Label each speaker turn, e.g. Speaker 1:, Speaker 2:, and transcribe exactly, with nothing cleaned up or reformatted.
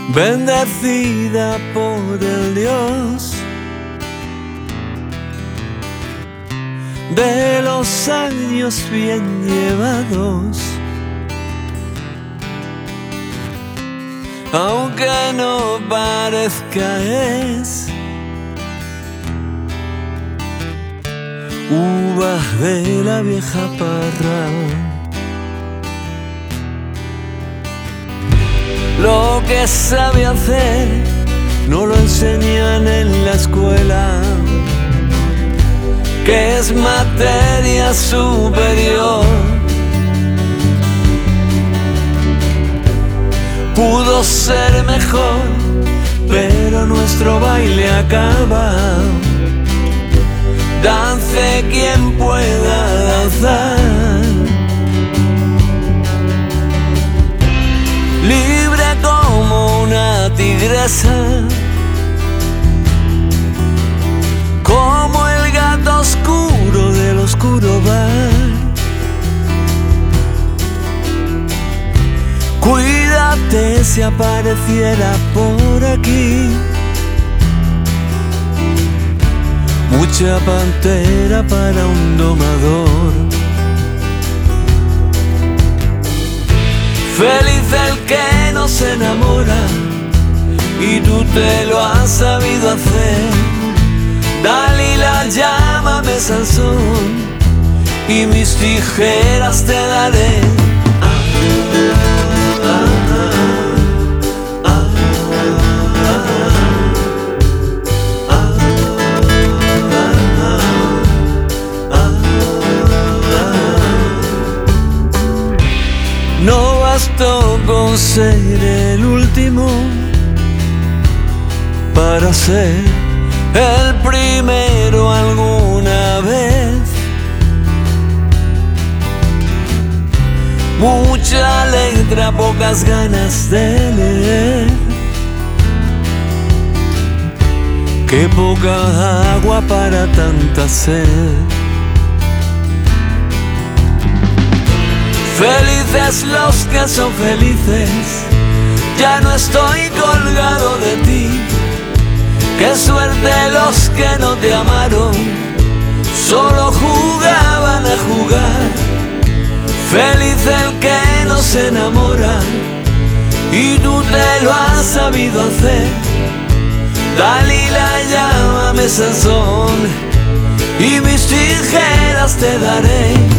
Speaker 1: bendecida por el Dios de los años bien llevados. Aunque no parezca, es uva de la vieja parra. Lo que sabe hacer no lo enseñan en la escuela, que es materia superior. Pudo ser mejor, pero nuestro baile acaba. Dance quien pueda danzar, libre como una tigresa, como el gato oscuro del oscuro bar. Cuídate si apareciera por aquí mucha pantera para un domador. Feliz el que no se enamora, y tú te lo has sabido hacer. Dalila, llámame Sansón, y mis tijeras te daré. No bastó con ser el último para ser el primero alguna vez. Mucha letra, pocas ganas de leer. Qué poca agua para tanta sed. Felices los que son felices, ya no estoy colgado de ti. Qué suerte los que no te amaron, solo jugaban a jugar. Feliz el que no se enamora, y tú te lo has sabido hacer. Dalila, llámame Sansón, y mis tijeras te daré.